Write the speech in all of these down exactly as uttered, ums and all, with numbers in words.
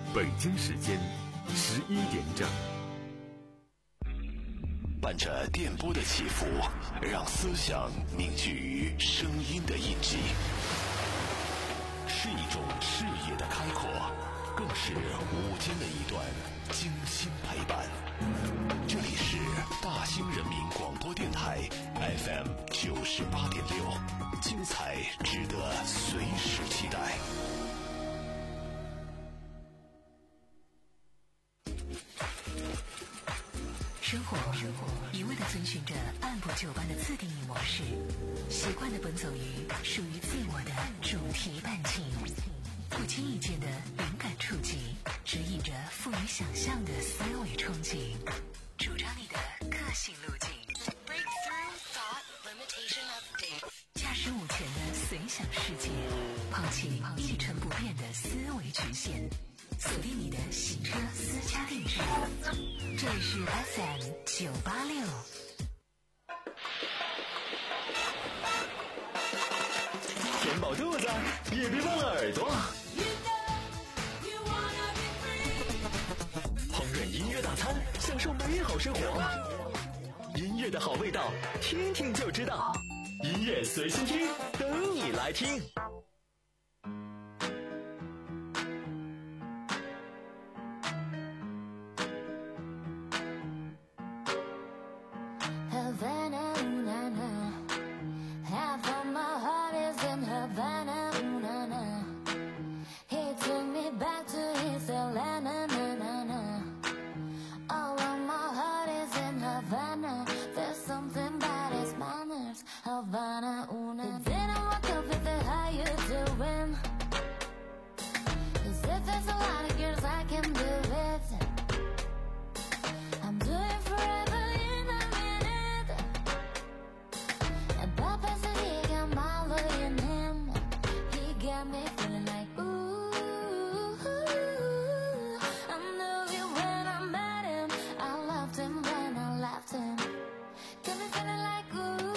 北京时间十一点整。 伴着电波的起伏，让思想凝聚于声音的印记，是一种视野的开阔，更是午间的一段精心陪伴。这里是大兴人民广播电台 F M 九十八点六，精彩值得随时期待。 生活一味地遵循着按部就班的自定义模式，习惯地奔走于属于自我的主题伴情，不经意间的灵感触及，指引着富于想象的思维憧憬，主张你的个性路径。Breakthrough Thought Limitation Update， 驾驶午前的随想世界，抛弃一成不变的思维局限，锁定你的行车私家定制。这里是 F M 九八六。 填饱肚子，也别忘了耳朵。烹饪音乐大餐，享受美好生活。音乐的好味道，听听就知道。音乐随心听，等你来听。 Havana, ooh, na, na. Half of my heart is in Havana, ooh, na, na. He took me back to his Atlanta, na, na, na. All of my heart is in Havana. There's something about his manners, Havana, ooh, na, na. Didn't walk up with the how you doing? As if there's a lot of girls I can do it. I'm doing forever in a minute. And Papa said he got my love in him. He got me feeling like ooh. I knew it when I met him. I loved him when I left him. Got me feeling like ooh.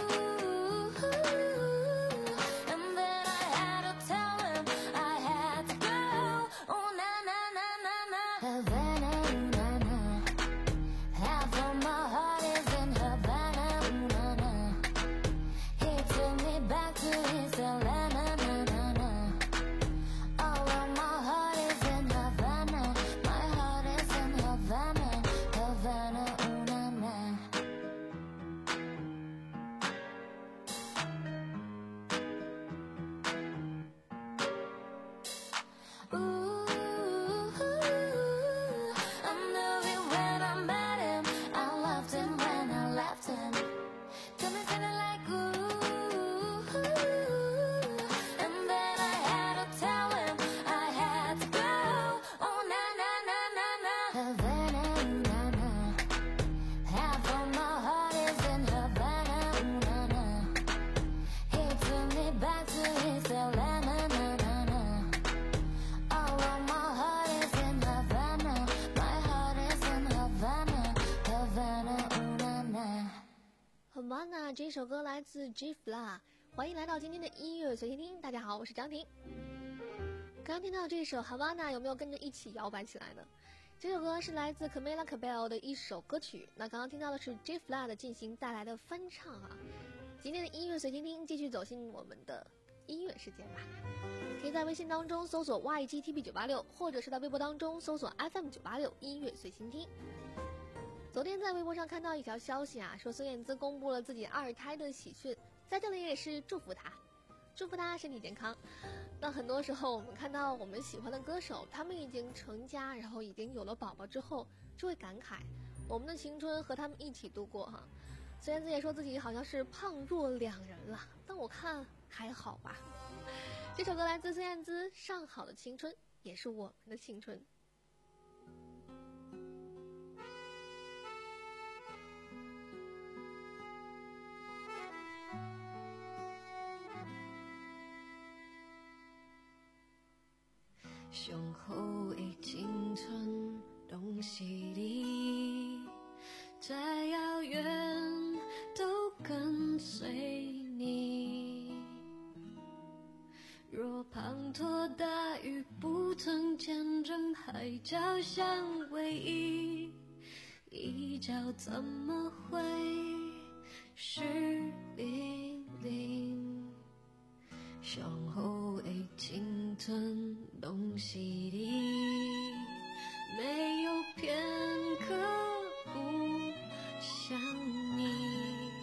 And then I had to tell him I had to go. Oh na na na na na. Havana, ooh, na na. Half of my heart is in Havana, ooh, na na. He took me back to his Atlanta, na na na. All of my heart is in Havana. My heart is in Havana, Havana, ooh, na na. Ooh, I knew it when I met him. I loved him when I left him. Got me feeling like ooh. And then I had to tell him I had to go. Oh na na na na na. Havana, ooh, na na. Half of my heart is in Havana, ooh, na na. He took me back to his Atlanta, na na na. All of my heart is in Havana. My heart is in Havana, Havana, ooh, na na. Havana 这首歌来自 G-Fla， 欢迎来到今天的音乐随心听。大家好，我是张婷。刚刚听到这首 Havana， 有没有跟着一起摇摆起来呢？这首歌是来自 Camila Cabello 的一首歌曲。那刚刚听到的是 G-Fla 的进行带来的翻唱啊。今天的音乐随心听，继续走进我们的音乐世界吧。可以在微信当中搜索 Y G T B 九八六， 或者是在微博当中搜索 F M 九八六音乐随心听。昨天在微博上看到一条消息啊，说孙燕姿公布了自己二胎的喜讯，在这里也是祝福她，祝福她身体健康。那很多时候我们看到我们喜欢的歌手，他们已经成家，然后已经有了宝宝之后，就会感慨我们的青春和他们一起度过哈。孙燕姿也说自己好像是胖若两人了，但我看还好吧。这首歌来自孙燕姿，《上好的青春》，也是我们的青春。 上好的青春都是你，再遥远都跟随你。若滂沱大雨不曾见证海角相偎依，一觉怎么会是冰凌？向后的青春拢是你，没有片刻不想你。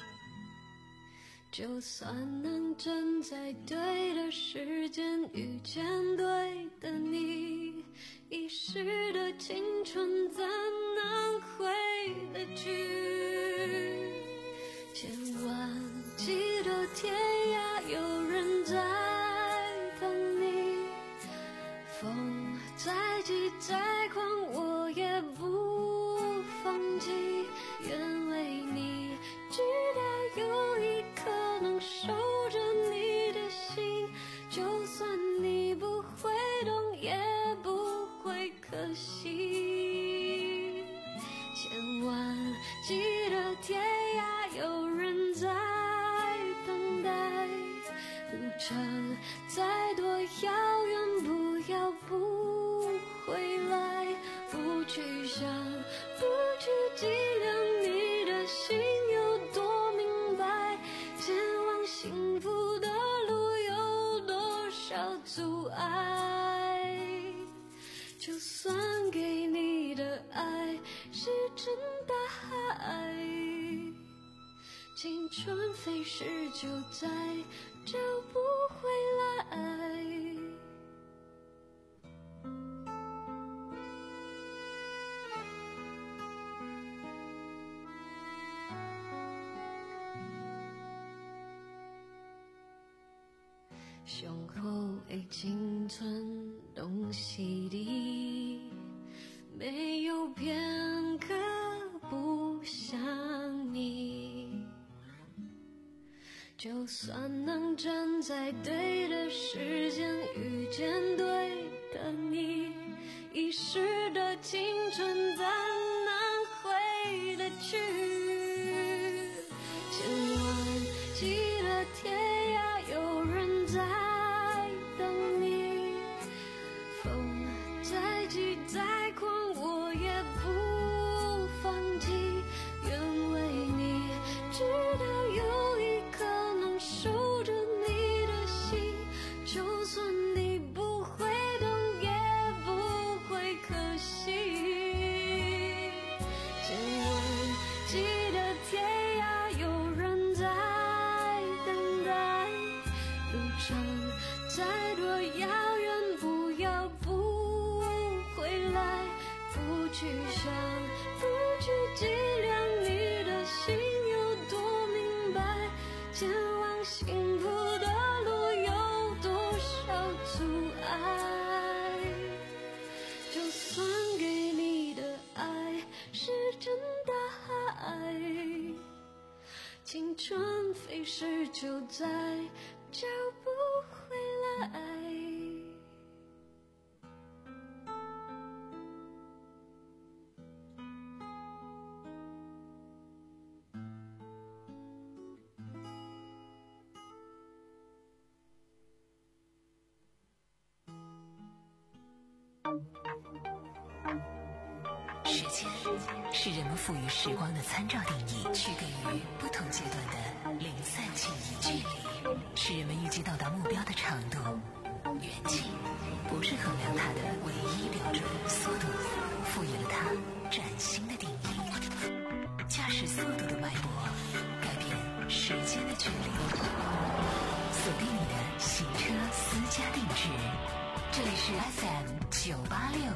就算能站在对的时间遇见对的你，遗失的青春怎能回得去？千万记得天涯有人在等你，风再急再狂我也不放弃，愿为你直到有一刻能守着你的心，就算你不会懂也不会可惜。千万记得天涯有人在等待，路程再多遥远不要不回来，不去想不去计量你的心有多明白，前往幸福的路有多少阻碍，就算给你的爱是真大海，青春飞逝就再找不回来。胸口的青春拢是你，没有片刻不想你。就算能站在对的时间遇见对的你，遗失的青春怎能回得去？千万记得天涯有人在等你，风再急再狂我也不放弃，愿为你直到有一刻能守着你的心，就算你不会懂也不会可惜。千万记得天涯有人在等待，路程再多遥远不要不回来，不去想不去计量你的心有多明白，前往幸福的路有多少阻碍，就算给你的爱是真大海，青春飞逝就再找不回来。 时间是人们赋予时光的参照定义，区隔于不同阶段的零散记忆距离，是人们预计到达目标的长度。远近不是衡量它的唯一标准，速度赋予了它崭新的定义。驾驶速度的脉搏，改变时间的距离。锁定你的行车私家定制，这里是 F M 九八六。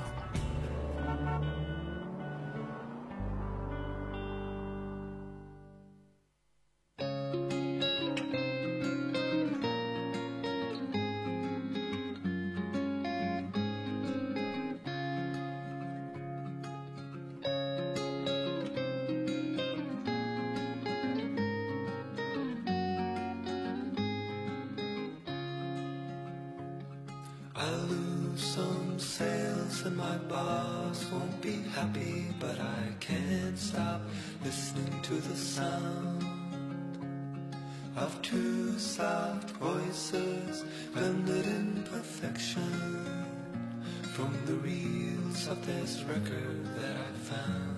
I lose some sales and my boss won't be happy, but I can't stop listening to the sound of two soft voices blended in perfection. from the reels of this record that I found.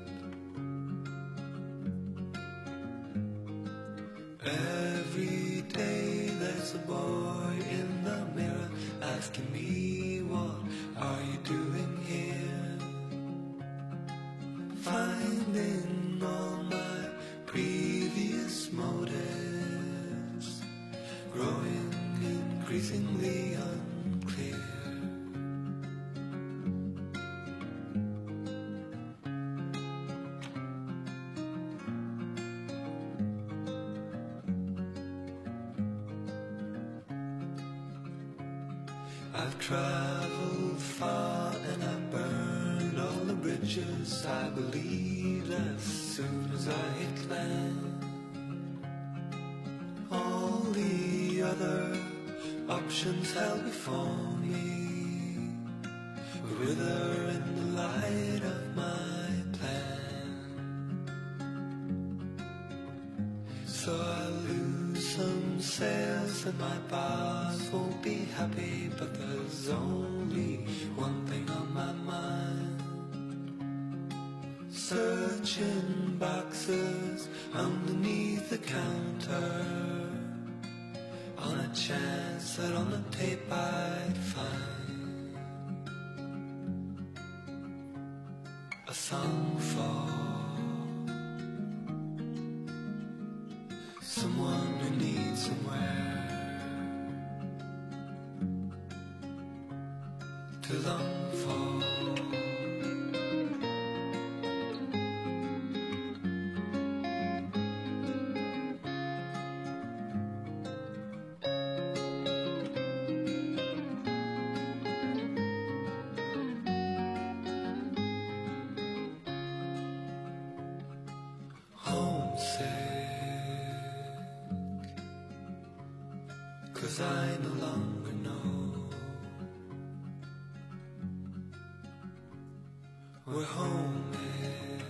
Every day there's a boy in the mirror asking me, what are you doing here? Finding all my previous motives, growing increasingly unclear. I've traveled far and I've burned all the bridges I believed as soon as I hit land. All the other options held before me would wither in the light of my plan. So I lose some sails and my boss won't be happy, but there's only one thing on my mind. Searching boxes underneath the counter on a chance that on the tape I'd find a song for someone who needs somewhere to long for. Cause I no longer know where home is.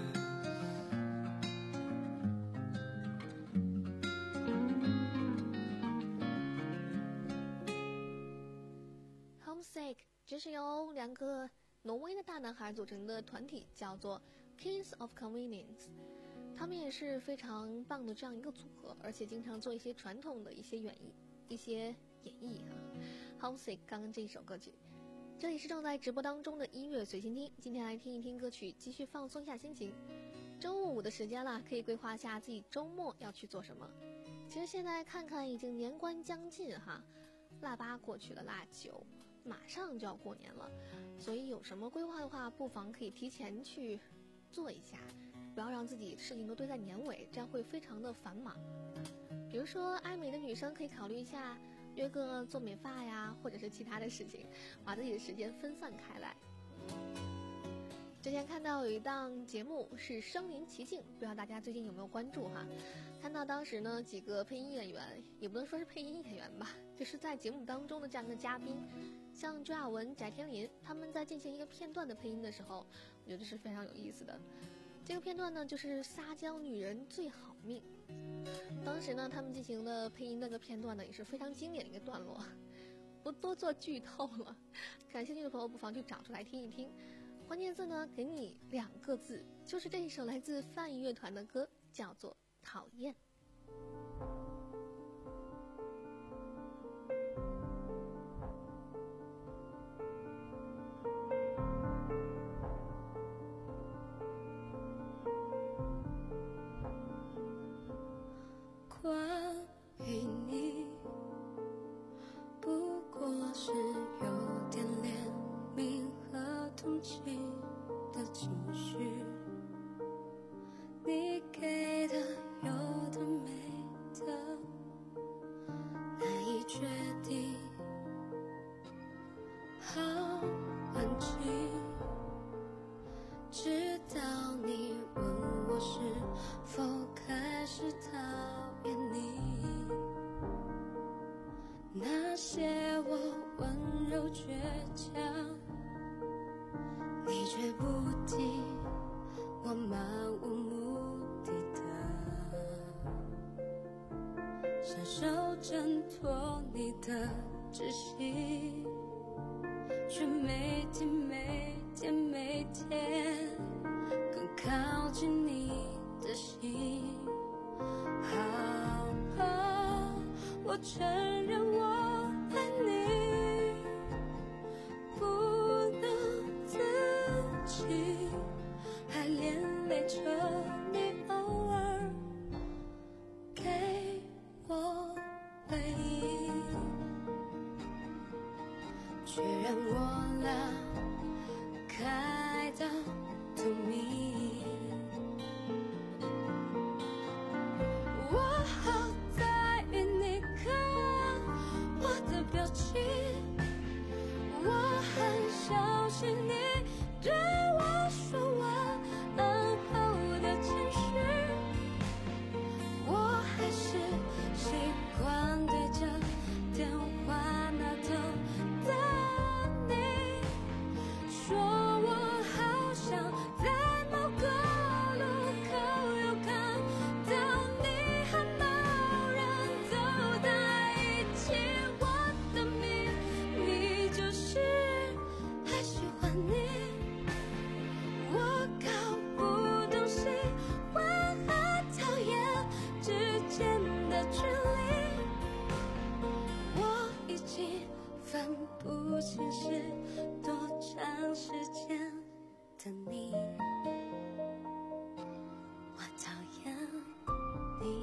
Homesick 这是由两个挪威的大男孩组成的团体，叫做 Kings of Convenience。他们也是非常棒的这样一个组合，而且经常做一些传统的一些演绎。一些演绎啊 Homesick 刚刚这一首歌曲，这里是正在直播当中的音乐随心听，今天来听一听歌曲，继续放松一下心情。周五的时间了，可以规划下自己周末要去做什么。其实现在看看已经年关将近哈，腊八过去了，腊九马上就要过年了，所以有什么规划的话，不妨可以提前去做一下，不要让自己事情都堆在年尾，这样会非常的繁忙。比如说爱美的女生可以考虑一下约个做美发呀，或者是其他的事情，把自己的时间分散开来。之前看到有一档节目是《身临其境》，不知道大家最近有没有关注哈？看到当时呢几个配音演员，也不能说是配音演员吧，就是在节目当中的这样一个嘉宾，像朱亚文、翟天临，他们在进行一个片段的配音的时候，我觉得是非常有意思的。这个片段呢就是撒娇女人最好命。当时呢他们进行的配音那个片段呢也是非常经典的一个段落，不多做剧透了，感兴趣的朋友不妨去找出来听一听。关键字呢给你两个字，就是这一首来自泛音乐团的歌，叫做讨厌。 关于你，不过是有点怜悯和同情的情绪，你给的有的没的，难以决定。好安静，直到你问我是否开始讨厌你，那些我温柔倔强，你却不听，我漫无目的的伸手挣脱你的窒息， 却每天每天每天更靠近你的心。好吧，我承认我爱你，不能自己，还连累着你偶尔给我回忆，却让我俩开到透明。我好在意你看我的表情，我很小心你对我说晚安后的情绪，我还是习惯对着电话那头的你说，我好想在某个路口又看到你和某人走在一起，我的秘密就是还喜欢你，我搞不懂喜欢和讨厌之间的距离，我已经分不清是多长时间的你，我讨厌你。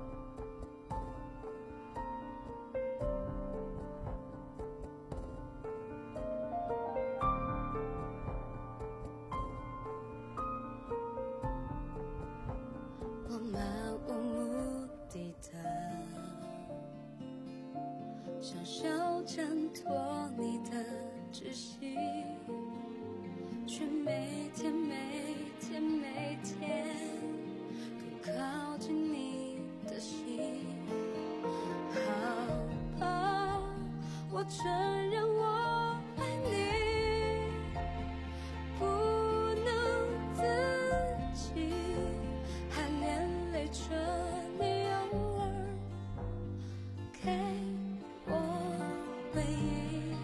我漫无目的的想手挣脱你的窒息，却每天每天每天更靠近你的心。好吧，我承认我爱你，不能自己，还连累着你偶尔给我回忆，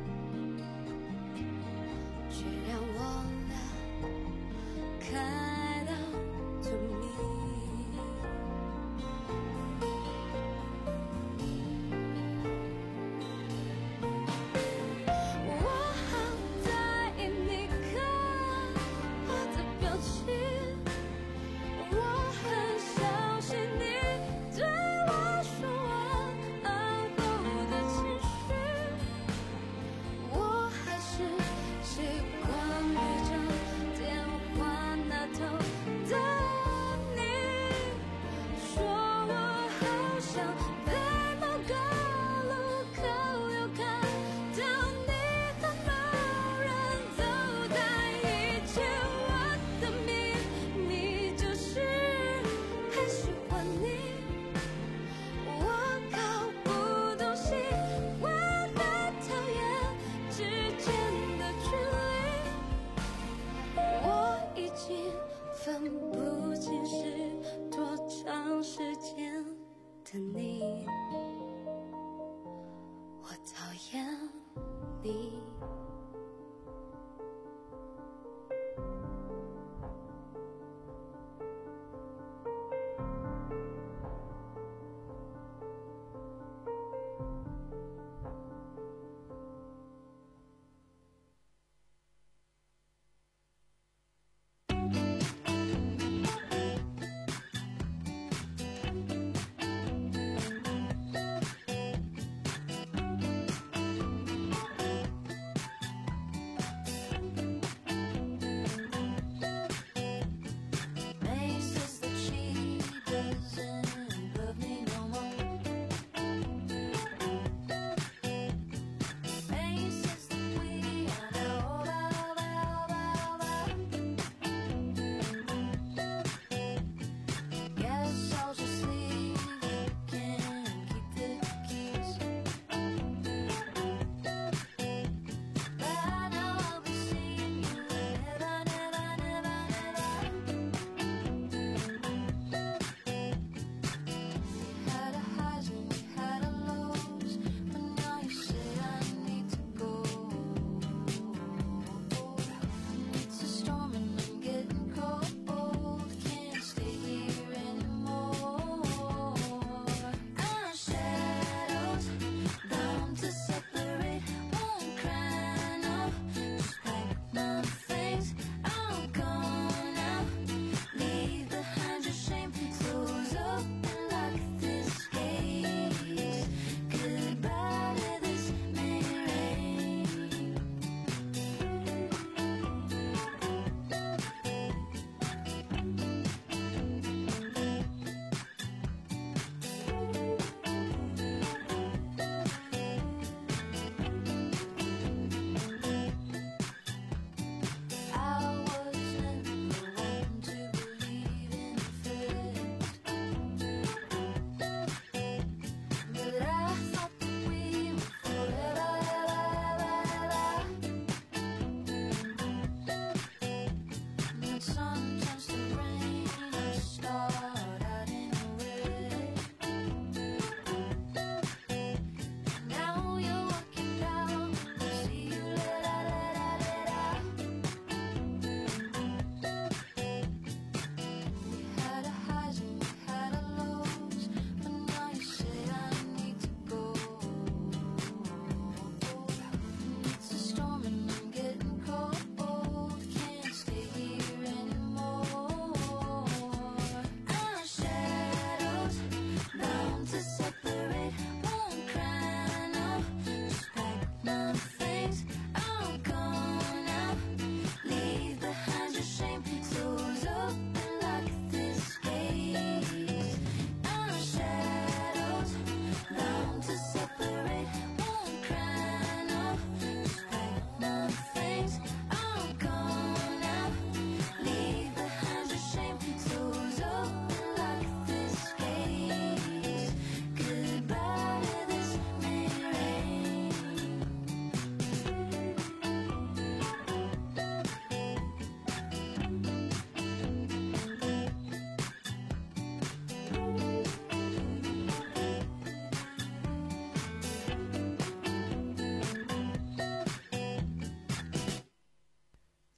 却让我俩开到透明。我好在意你看我的表情，我很小心你对我说晚安后的情绪，我还是习惯对着电话那头的你说，我好想在某个路口又看到你和某人走在一起，我的秘密就是还喜欢你，我搞不懂喜欢和讨厌之间的距离，我已经分不清是多长时间的你，我讨厌你。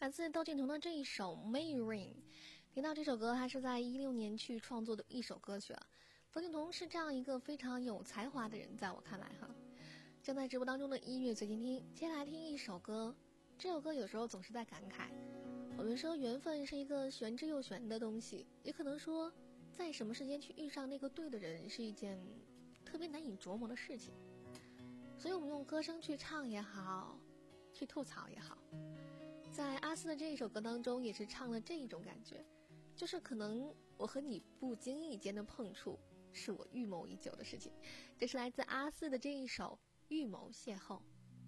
来自窦靖童的这一首《May Rain》。听到这首歌，它是在一六年去创作的一首歌曲啊。窦靖童是这样一个非常有才华的人，在我看来哈。正在直播当中的音乐随心听，接下来听一首歌。这首歌有时候总是在感慨，我们说缘分是一个玄之又玄的东西，也可能说，在什么时间去遇上那个对的人是一件特别难以琢磨的事情。所以我们用歌声去唱也好，去吐槽也好，在阿斯的这一首歌当中也是唱了这一种感觉，就是可能我和你不经意间的碰触是我预谋已久的事情。这是来自阿斯的这一首预谋邂逅。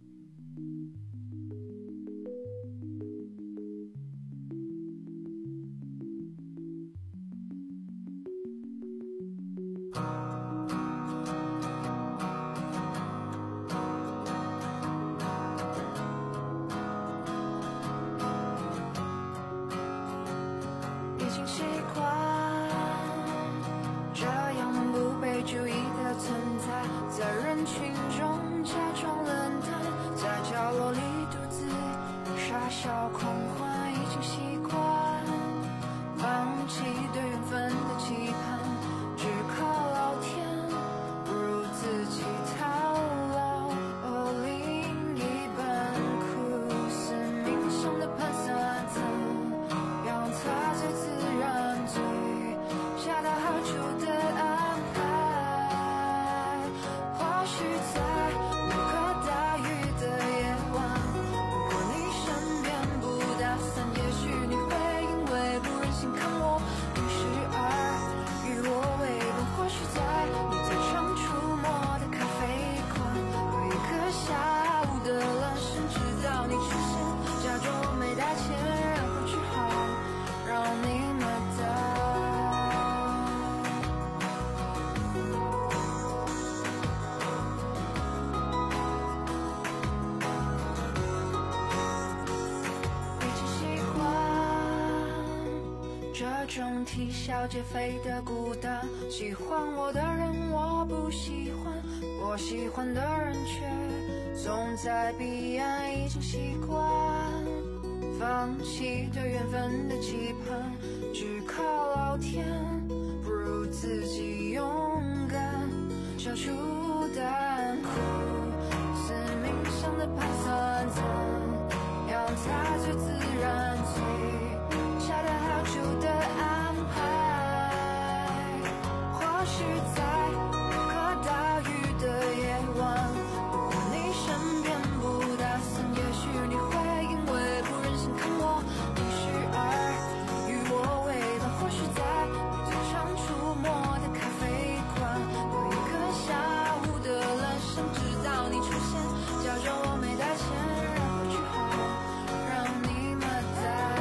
啼笑皆非的孤单，喜欢我的人我不喜欢，我喜欢的人却总在彼岸，已经习惯放弃对缘分的期盼，只靠老天，不如自己勇敢，消除胆苦，是命上的盘算，怎样才最自然，最下得好久的安排，或许在无可大雨的夜晚，如果你身边不打伞，也许你会因为不忍心看我淋湿而与我为伴，或许在你最常出没的咖啡馆，有一个下午的阑珊，直到你出现，假装我没带钱，然后只好让你买单。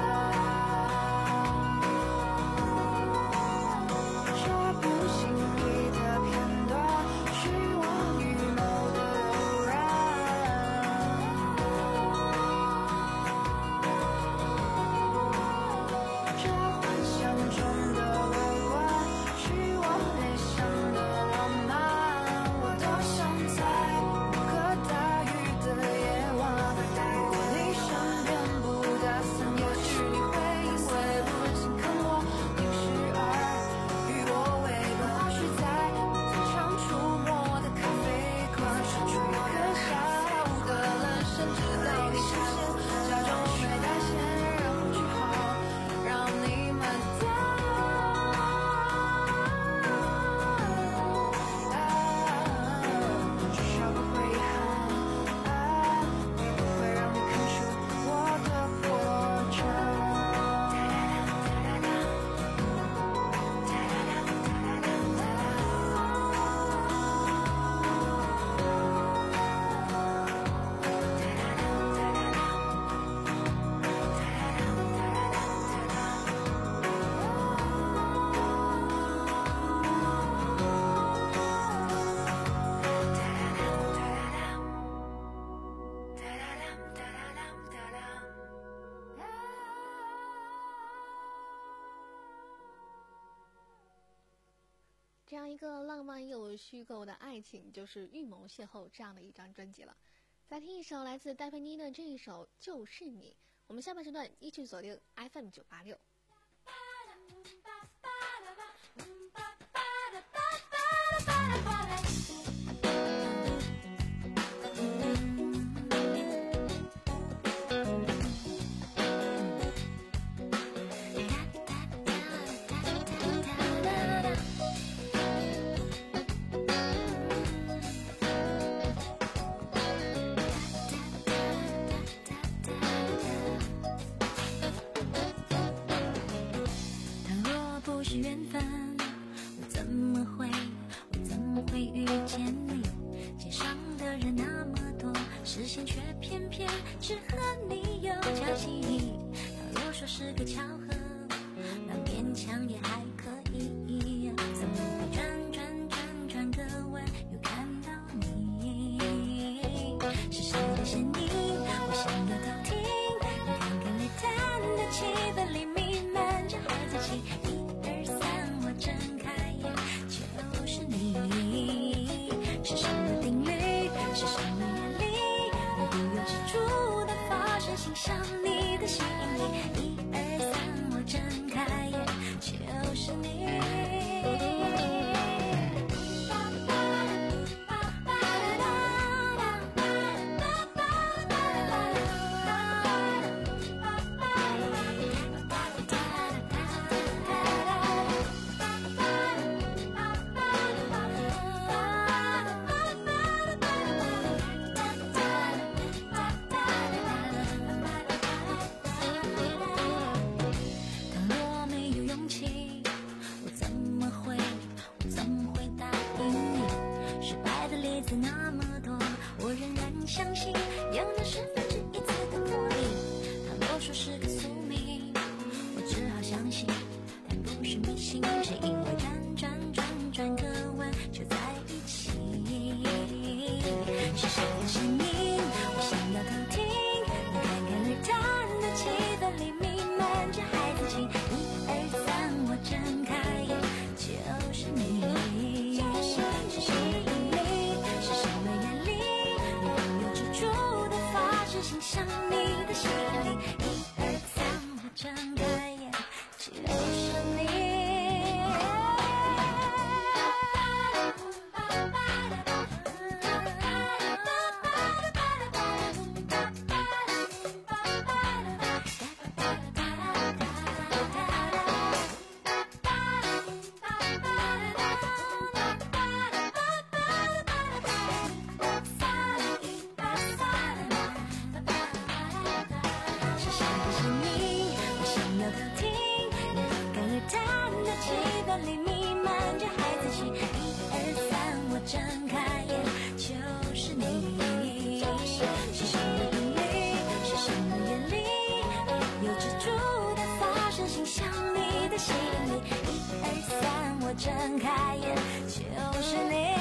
这部心里的片段，是我预谋的偶然。这幻想中的乐观，是我内想的浪漫。我多想在无可大雨的夜晚，如果你身边不打伞，也许你会因为不忍心看我淋湿而与我为伴，或许在你最常出没的咖啡馆，住一个下午的阑珊，直到你出现，假装我没带钱，然后只好让你买单。至少不会遗憾，也不会让你看出我的破绽。 这样一个浪漫又虚构的爱情，就是《预谋邂逅》这样的一张专辑了。再听一首来自戴佩妮的这一首《就是你》， 我们下半时段依旧锁定 F M 九八六。 睁开眼就是你。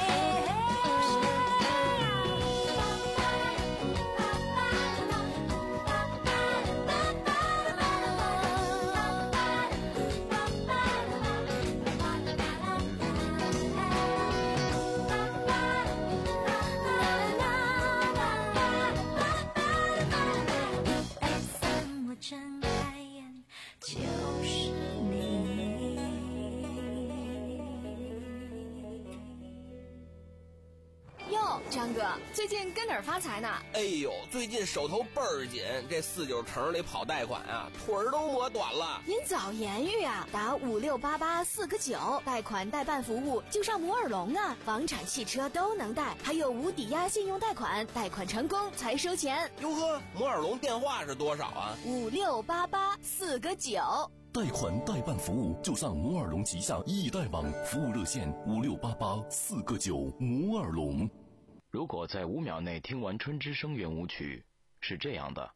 张哥，最近跟哪儿发财呢？ 哎呦，最近手头倍儿紧，这四九城里跑贷款啊，腿儿都磨短了。 您早言语啊，打五六八八四个九，贷款代办服务就上摩尔龙啊，房产、汽车都能贷，还有无抵押信用贷款，贷款成功才收钱。 哟呵，摩尔龙电话是多少啊？ 五六八八四个九。 贷款代办服务就上摩尔龙旗下易贷网，服务热线五六八八四个九。摩尔龙。 如果在五秒内听完春之声圆舞曲，是这样的；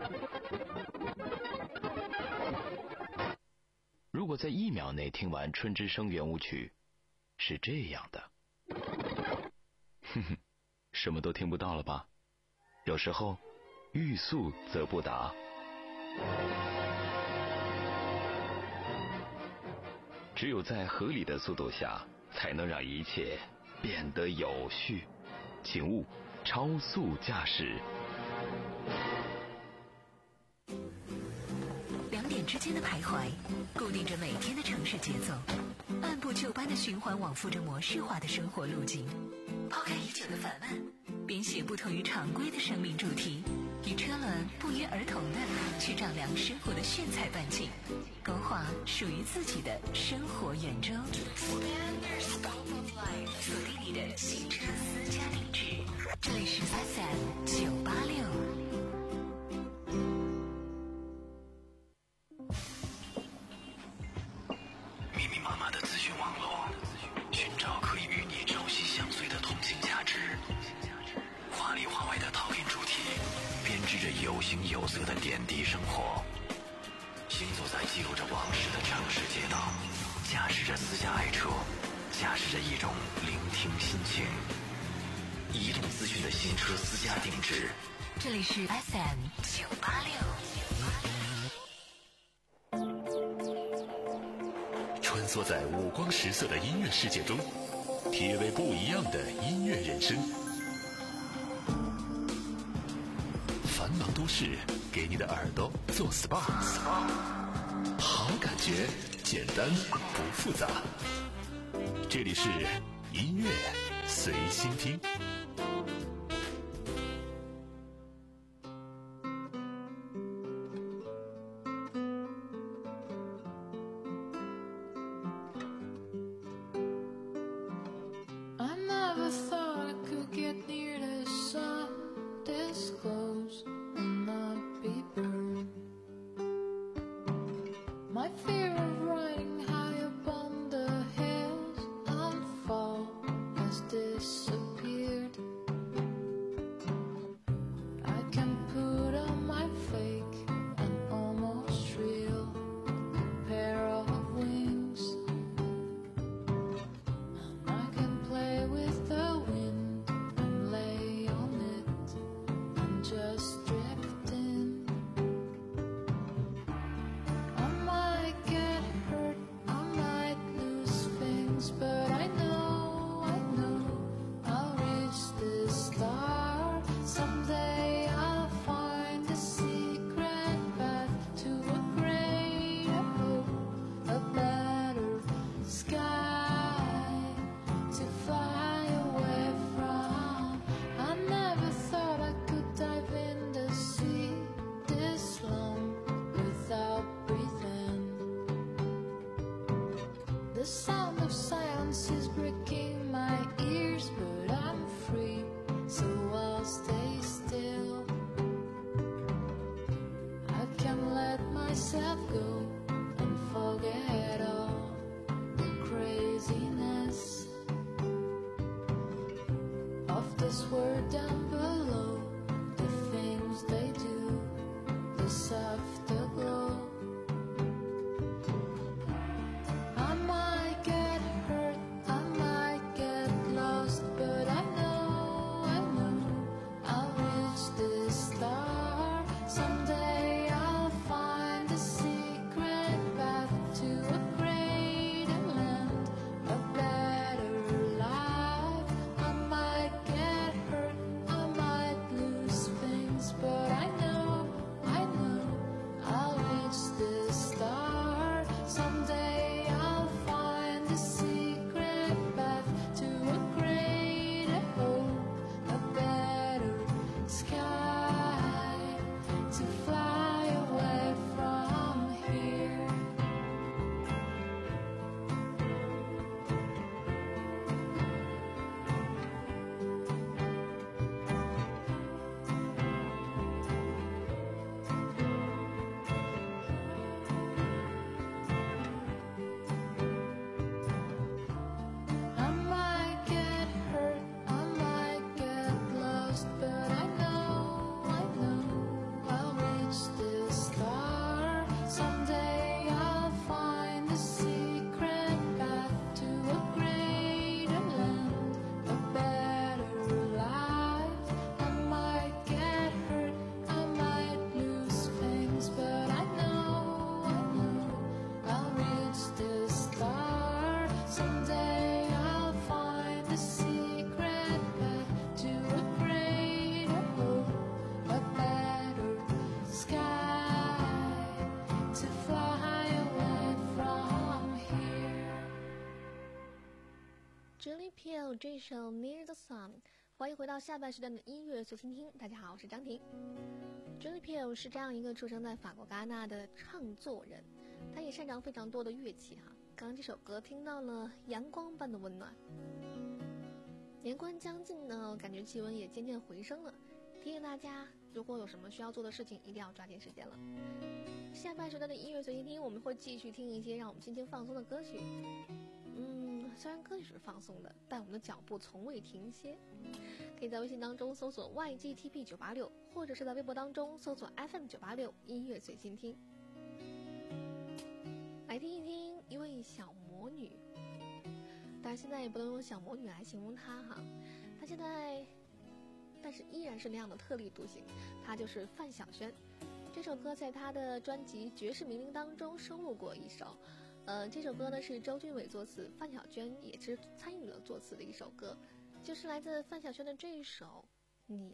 如果在一秒内听完春之声圆舞曲，是这样的。哼哼，什么都听不到了吧？有时候，欲速则不达。只有在合理的速度下，才能让一切变得有序。请勿超速驾驶。 之间的徘徊，固定着每天的城市节奏，按部就班的循环往复着模式化的生活路径。抛开已久的烦闷，编写不同于常规的生命主题，与车轮不约而同的去丈量生活的炫彩半径，勾画属于自己的生活圆周。锁定你的新车私家定制，这里是 F M 九八六。 密密麻麻的资讯网络，寻找可以与你朝夕相随的同性价值。华里华外的讨厌主题，编织着有形有色的点滴生活。行走在记录着往事的城市街道，驾驶着私家爱车，驾驶着一种聆听心情。移动资讯的新车私家定制， 这里是 F M 九八六。 穿梭在五光十色的音乐世界中，体味不一样的音乐人生。繁忙都市，给你的耳朵做 S P A， 好感觉，简单不复杂。这里是音乐随心听。 Someday I'll find a secret 到这首 Near the Sun， 欢迎回到下半时段的音乐随心听。大家好，我是张婷。 Julie Piel 是这样一个出生在法国戛纳的唱作人，他也擅长非常多的乐器哈。刚刚这首歌听到了阳光般的温暖。年关将近呢，感觉气温也渐渐回升了，提醒大家，如果有什么需要做的事情，一定要抓紧时间了。下半时段的音乐随心听，我们会继续听一些让我们心情放松的歌曲。嗯，虽然歌曲是放松的，但我们的脚步从未停歇。可以在微信当中搜索 Y G T P 九八六， 或者是在微博当中搜索 F M 九八六音乐随心听。来听一听一位小魔女，但是现在也不能用小魔女来形容她哈，她现在但是依然是那样的特立独行，她就是范晓萱。这首歌在她的专辑《绝世名伶》当中收录过一首，呃，这首歌呢是周俊伟作词，范晓萱也是参与了作词的一首歌，就是来自范晓萱的这一首《你》。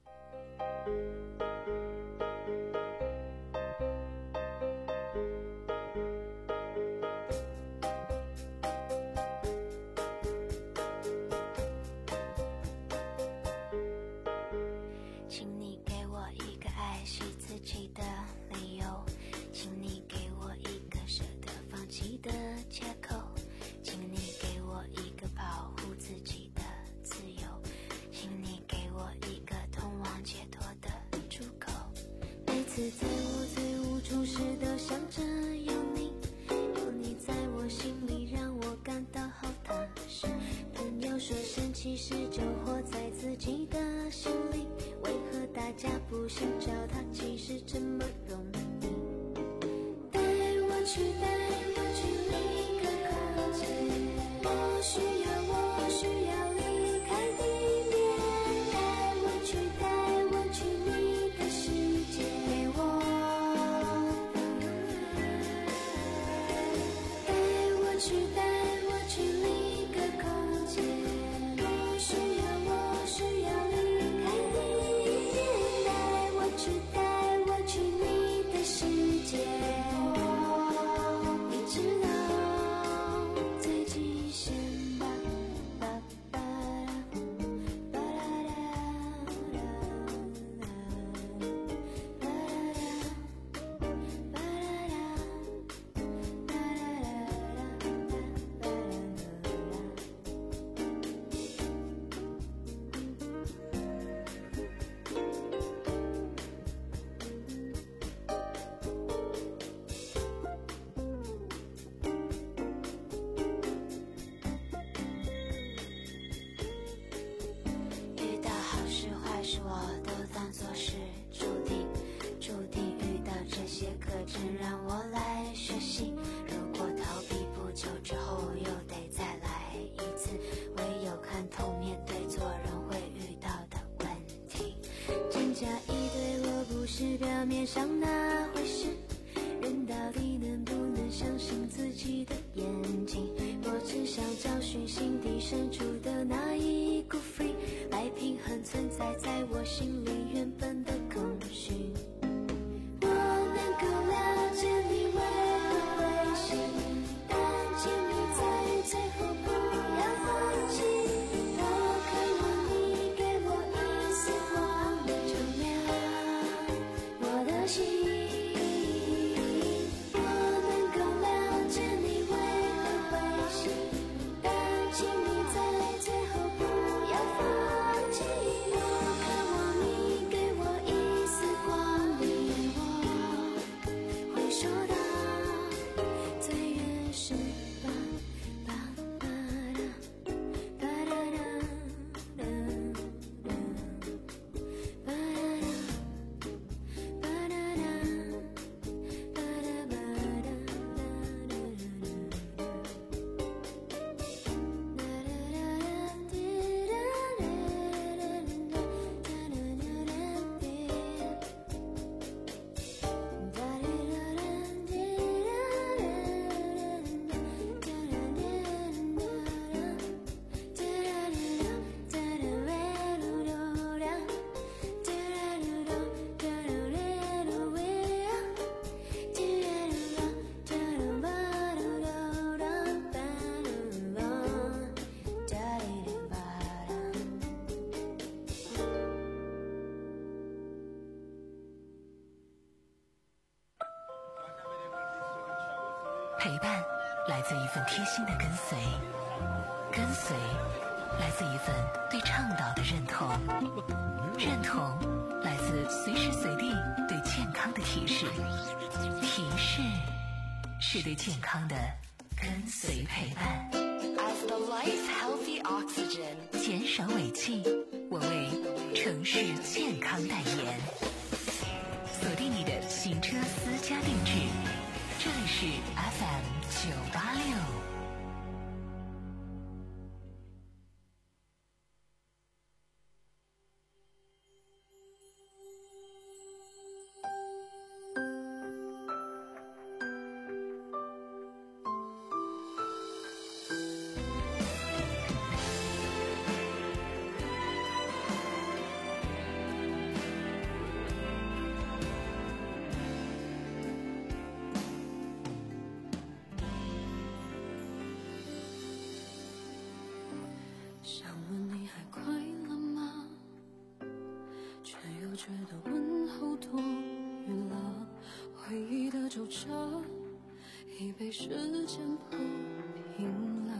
请你给我一个爱惜自己的理由，请你给我一个舍得放弃的借口，请你给我一个保护自己的自由，请你给我一个通往解脱的出口。每次在我最无助时都想着有你，有你在我心里让我感到好踏实。朋友说生气时就活在自己的心里，为何大家不想找他，其实这么容易。带我去，带我去另一个空间，我需要，我需要离开地面。带我去，带我去你的世界，给我。带我去，带我去另一个空间，我需要，我需要离开地面。带我去，带我去你的世界，你知道最极限吧？吧吧吧啦啦啦啦吧啦啦吧啦啦吧啦遇到好事坏事我都当作是注定，注定遇到这些课程让我来学习。如果逃避不久之后又得再来一次，唯有看透面对做人会遇到的问题。真假一对我不是表面上那回事，人到底能不能相信自己的眼睛？我只想找寻心底深处的那一股 free， 来平衡存在在我心里原本的空虚。我能够了解你为何会心，但请你在最后不要放弃。我渴望你给我一丝光的照亮我的心。我能够了解你为何会心，但请你在最后不要放弃。我渴望你陪伴来自一份贴心的跟随，跟随来自一份对倡导的认同，认同来自随时随地对健康的提示，提示是对健康的跟随陪伴。 As the lights healthy oxygen， 减少尾气，我为城市健康代言。锁定你的行车私家定制，这里是 F M 九八六。 想问你还快乐吗？却又觉得问候多余了。回忆的皱褶已被时间铺平了。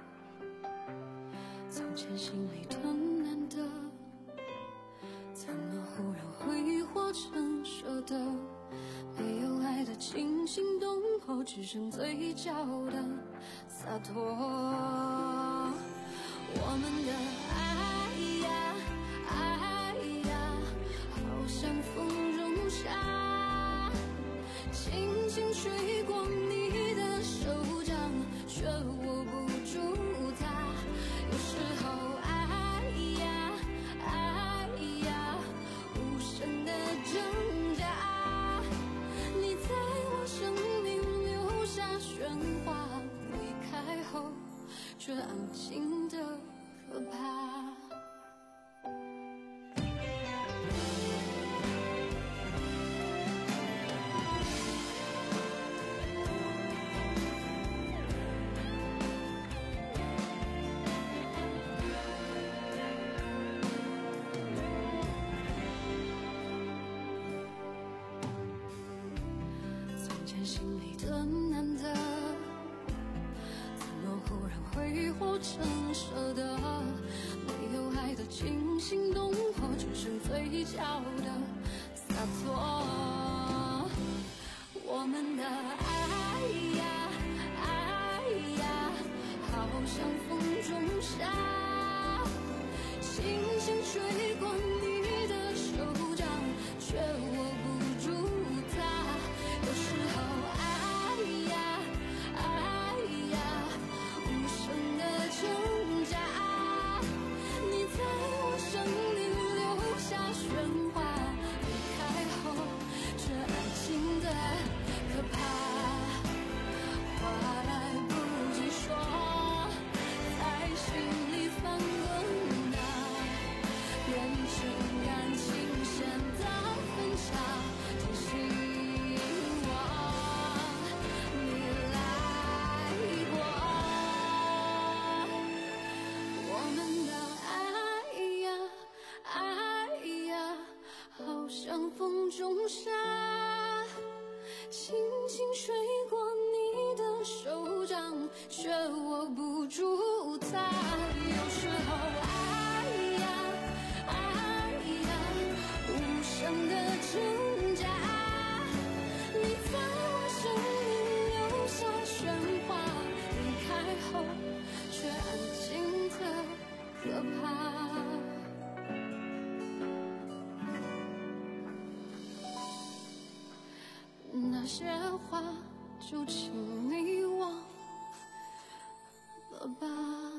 从前心里的难得，怎么忽然挥霍成舍得？没有爱的惊心动魄，只剩嘴角的洒脱。我们的爱呀爱呀，好像风中沙，轻轻吹过你的手掌，却握不住它。有时候爱呀爱呀，无声的挣扎，你在我生命留下喧哗，离开后却安静的可怕。从前心里的难得，怎么忽然挥霍成舍得？没有爱的惊心动魄，只剩嘴角的洒脱。我们的爱呀爱呀，好像风中沙，轻轻吹过你的手掌，却握不住它。有时候爱呀爱呀，无声的挣扎，你在我生命留下喧哗，离开后却安静的可怕。话来不及说，在心里翻滚啊，变成感情线的分岔，提醒我你来过。我们的爱呀爱呀，好像风中沙，轻轻吹过你的手掌，却握不住它。有时候爱呀爱呀，无声的挣扎，你在我生命留下喧哗，离开后却安静的可怕。那些话就请你忘了吧。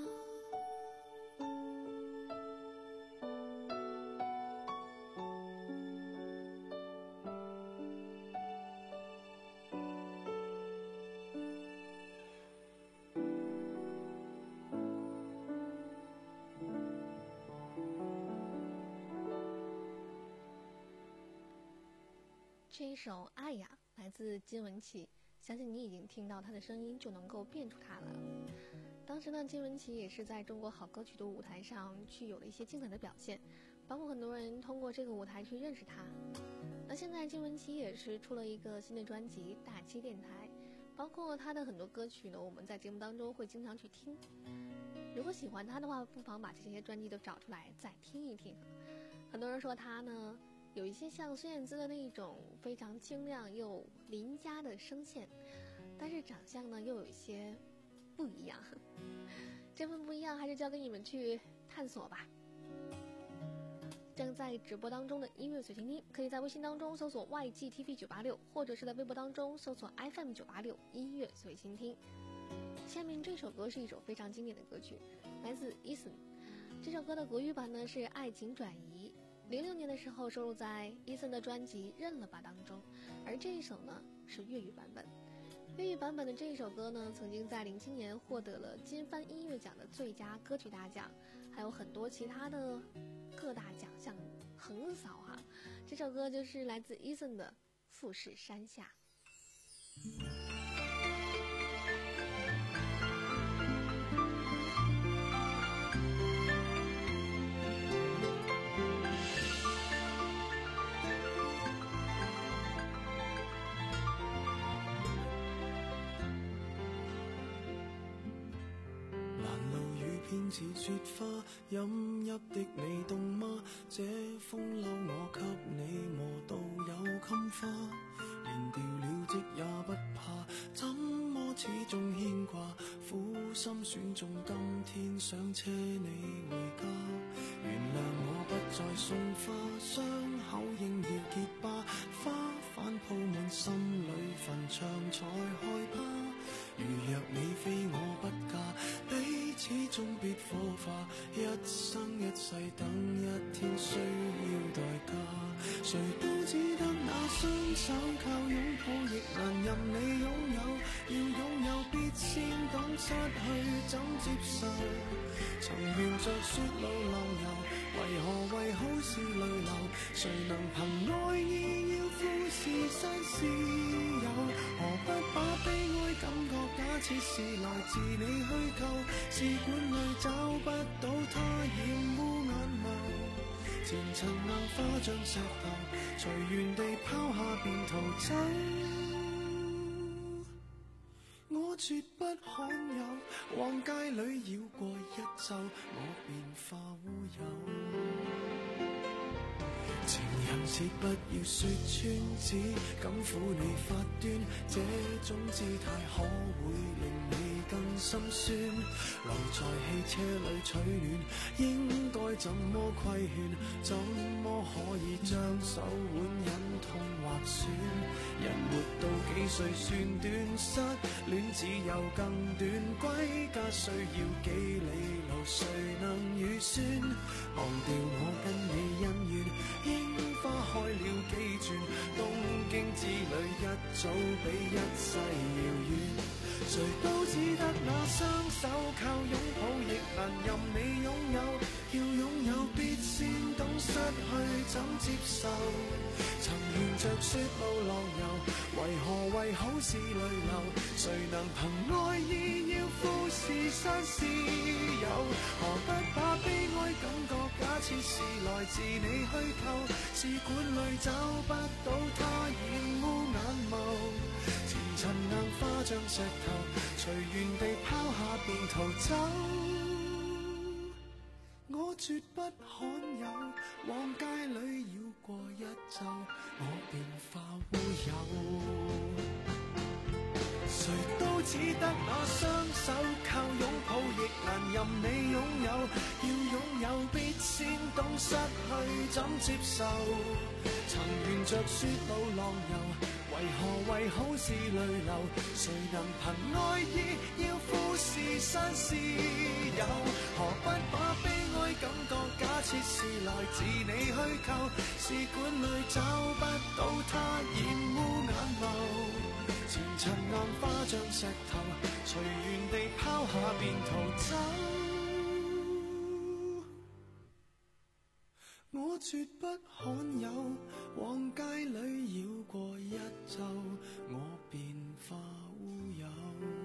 这一首《爱呀》来自金玟岐，相信你已经听到她的声音就能够辨出她了。当时呢，金玟岐也是在中国好歌曲的舞台上去有了一些精彩的表现，包括很多人通过这个舞台去认识她。那现在金玟岐也是出了一个新的专辑《大气电台》， 包括他的很多歌曲呢，我们在节目当中会经常去听。如果喜欢他的话，不妨把这些专辑都找出来再听一听。很多人说他呢，有一些像孙燕姿的那一种非常清亮又邻家的声线，但是长相呢又有一些不一样。这份不一样还是交给你们去探索吧。正在直播当中的音乐随心听，可以在微信当中搜索 Y G T V 九八六，或者是在微博当中搜索 F M 九八六音乐随心听。下面这首歌是一首非常经典的歌曲，来自 Eason。 这首歌的国语版呢是《爱情转移》，零六年的时候收录在 Eason 的专辑《认了吧》当中，而这一首呢是粤语版本。粤语版本的这一首歌呢，曾经在零七年获得了金帆音乐奖的最佳歌曲大奖，还有很多其他的各大奖项横扫哈。这首歌就是来自 Eason 的《富士山下》。 偏似雪花，飲泣的你凍嗎？這風褸我給你磨到有襟花，連掉了職也不怕，怎麼始終牽掛？苦心選中今天想車你回家，原諒我不再送花，傷口應要結疤，花瓣鋪滿心裏墳場才害怕。如若你非我不嫁，彼此終別火化，一生一世等一天需要代價。誰都只得那雙手靠擁抱，亦難任你擁有。要擁有必先懂失去怎接受。曾沿着雪路浪遊，為何為好事淚流？誰能憑愛意要富士山私有？何不把悲哀感覺假設是來自你虛構？試管裏找不到它染污眼眸，前塵硬化像石頭，隨緣地拋下便逃走。我絕不罕有，往街裏繞過一晝，我便化烏有。情人節不要說穿，只敢撫你發端，這種姿態可會令你更心酸。留在汽車裏取暖，應該怎麼規勸？怎麼可以將手腕忍痛劃損？人活到幾歲算短？失戀只有更短，歸家需要幾里路，誰能預算？忘掉我跟你恩怨，櫻花開了幾轉，東京之旅一早比一世遙遠。誰都只得那雙手靠擁抱，亦難任你擁有。要擁有必先懂失去怎接受。曾沿着雪路浪遊，為何為好事淚流？誰能憑愛意要富士山私有？何不把悲哀感覺假設是來自你虛構？試管裏找不到它染污眼眸，前塵硬化像石頭，隨緣地拋下便逃走。我絕不罕有，往街裏繞過一晝，我便化烏有。誰都只得那雙手靠擁抱，亦難任你擁有。要擁有必先懂失去怎接受。曾沿着雪路浪遊，為何為好事淚流？誰能憑愛意要富士山私有？何不把悲哀感覺假設是來自你虛構？試管裏找不到它染污眼眸，前塵硬化像石頭，隨緣地拋下便逃走。我絕不罕有，往街裏繞過一晝，我便化烏有。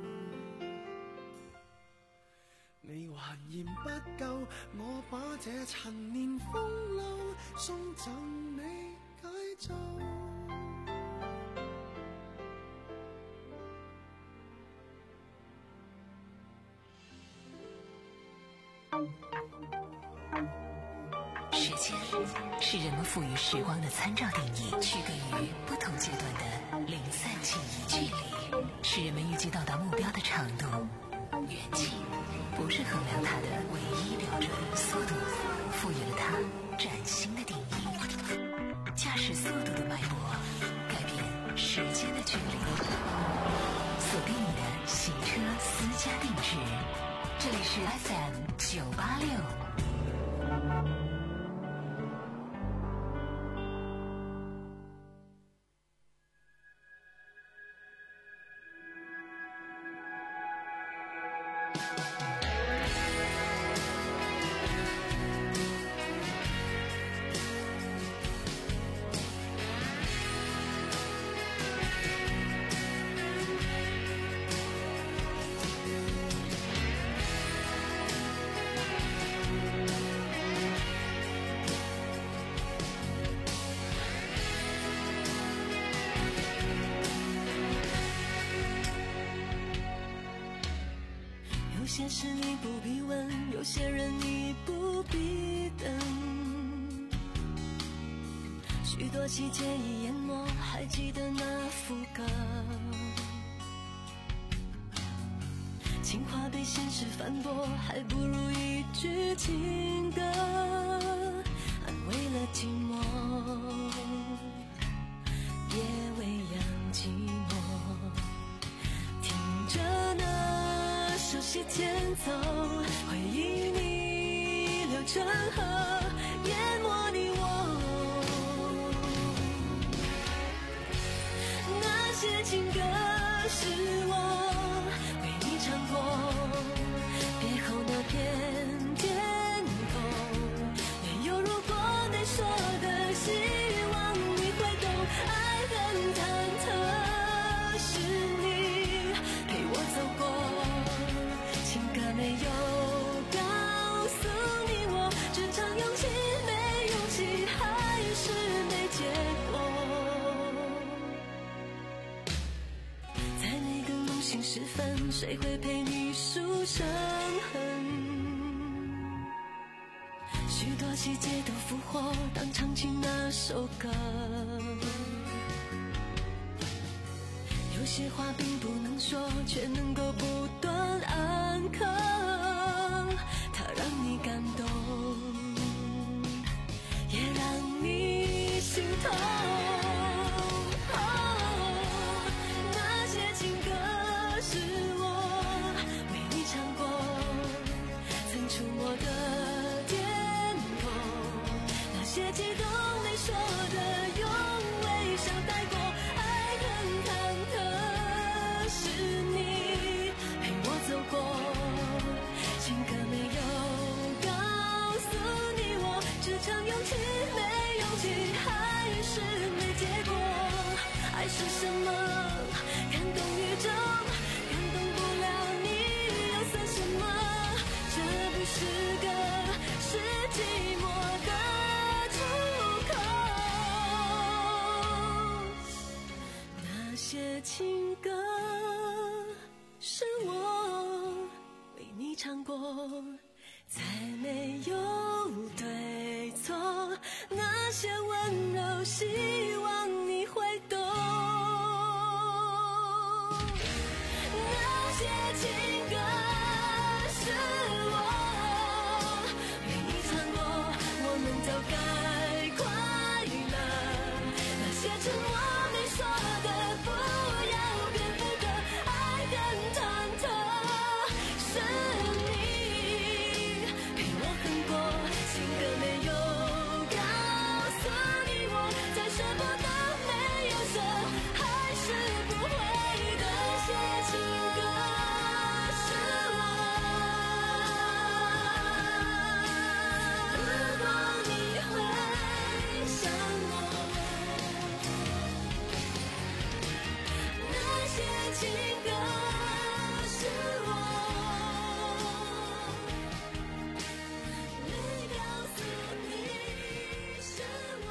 你還嫌不夠，我把這陳年風流送贈你解咒。 时间是人们赋予时光的参照定义，区隔于不同阶段的零散记忆。距离是人们预计到达目标的长度，远近不是衡量它的唯一标准，速度赋予了它崭新的定义。驾驶速度的脉搏改变时间的距离。锁定你的行车私家定制，这里是 F M 九八六。 有些事你不必问，有些人你不必等，许多细节已淹没，还记得那副歌，情话被现实反驳，还不如一句情歌安慰了寂寞，别为养寂寞，听着那熟悉前奏，回忆逆流成河，淹没你我。那些情歌是我为你唱过，别后那片天空，也有如果没说的希望你会懂。爱很忐忑，是你陪我走过，情歌没有告诉你我，只唱勇气没勇气，还是没结果。在那个梦醒时分，谁会陪你数伤痕？许多细节都复活，当唱起那首歌。有些话并不能说，却能够不断安可，它让你感动，也让你心痛。哦，那些情歌是我为你唱过，曾触摸的天空，那些激动没说的，用微笑带过。爱很忐忑，是你陪我走过，情歌没有告诉你我，只唱勇气没勇气，还是没结果。爱是什么？感动宇宙，感动不了你，又算什么？这不是个是寂寞的出口。那些情歌是我为你唱过，再没有对错，那些温柔希望你会懂。那些情歌是我为你唱过，我们都该快乐。那些沉默没说的，不要变副歌。爱很忐忑，是你陪我恨过，情歌没有告诉你我，再舍不得没有说，还是不会的。那些情歌是我，如果你会想我，那些情歌是我没告诉你是我，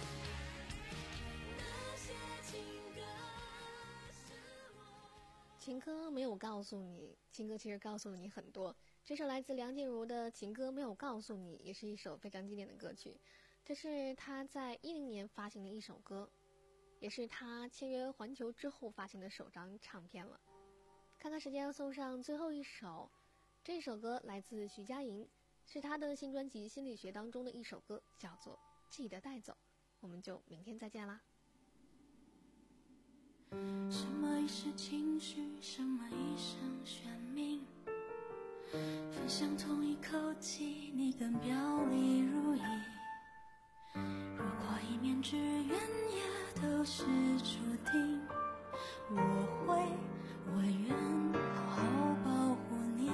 那些情歌是我。 情歌没有告诉你，情歌其实告诉了你很多。这首来自梁静茹的《情歌没有告诉你》也是一首非常经典的歌曲，这是她在一零年发行的一首歌，也是她签约环球之后发行的首张唱片了。看看时间，要送上最后一首，这首歌来自徐佳莹，是她的新专辑《心理学》当中的一首歌，叫做《记得带走》。我们就明天再见啦。 什么已是情绪，什么已成选命，分享同一口气，你更表里如一。如果一面之缘也都是注定，我会我愿好好保护你。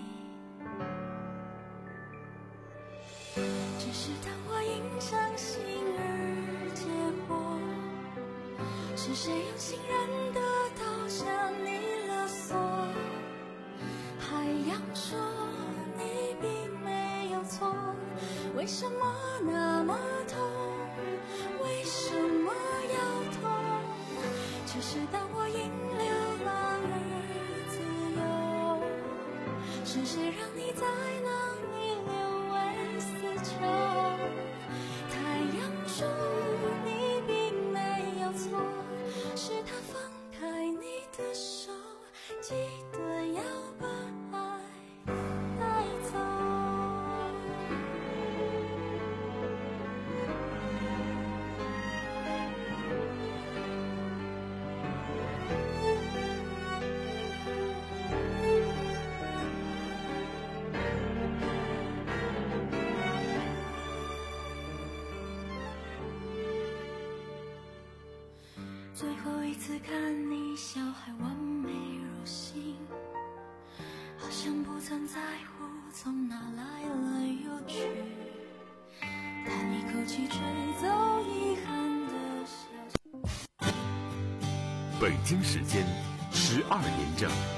只是当我因伤心而结果，是谁用信任的刀向你勒索？海洋说你并没有错，为什么那么痛？为什么要痛？只是当我因流浪而自由，是谁让你在那里留为死囚？太阳说你并没有错，是他放开你的手，记得要把爱带走。最后一次看你笑还完美如新，好像不曾在乎从哪来了又去，叹一口气吹走遗憾的消息。 北京时间十二点整。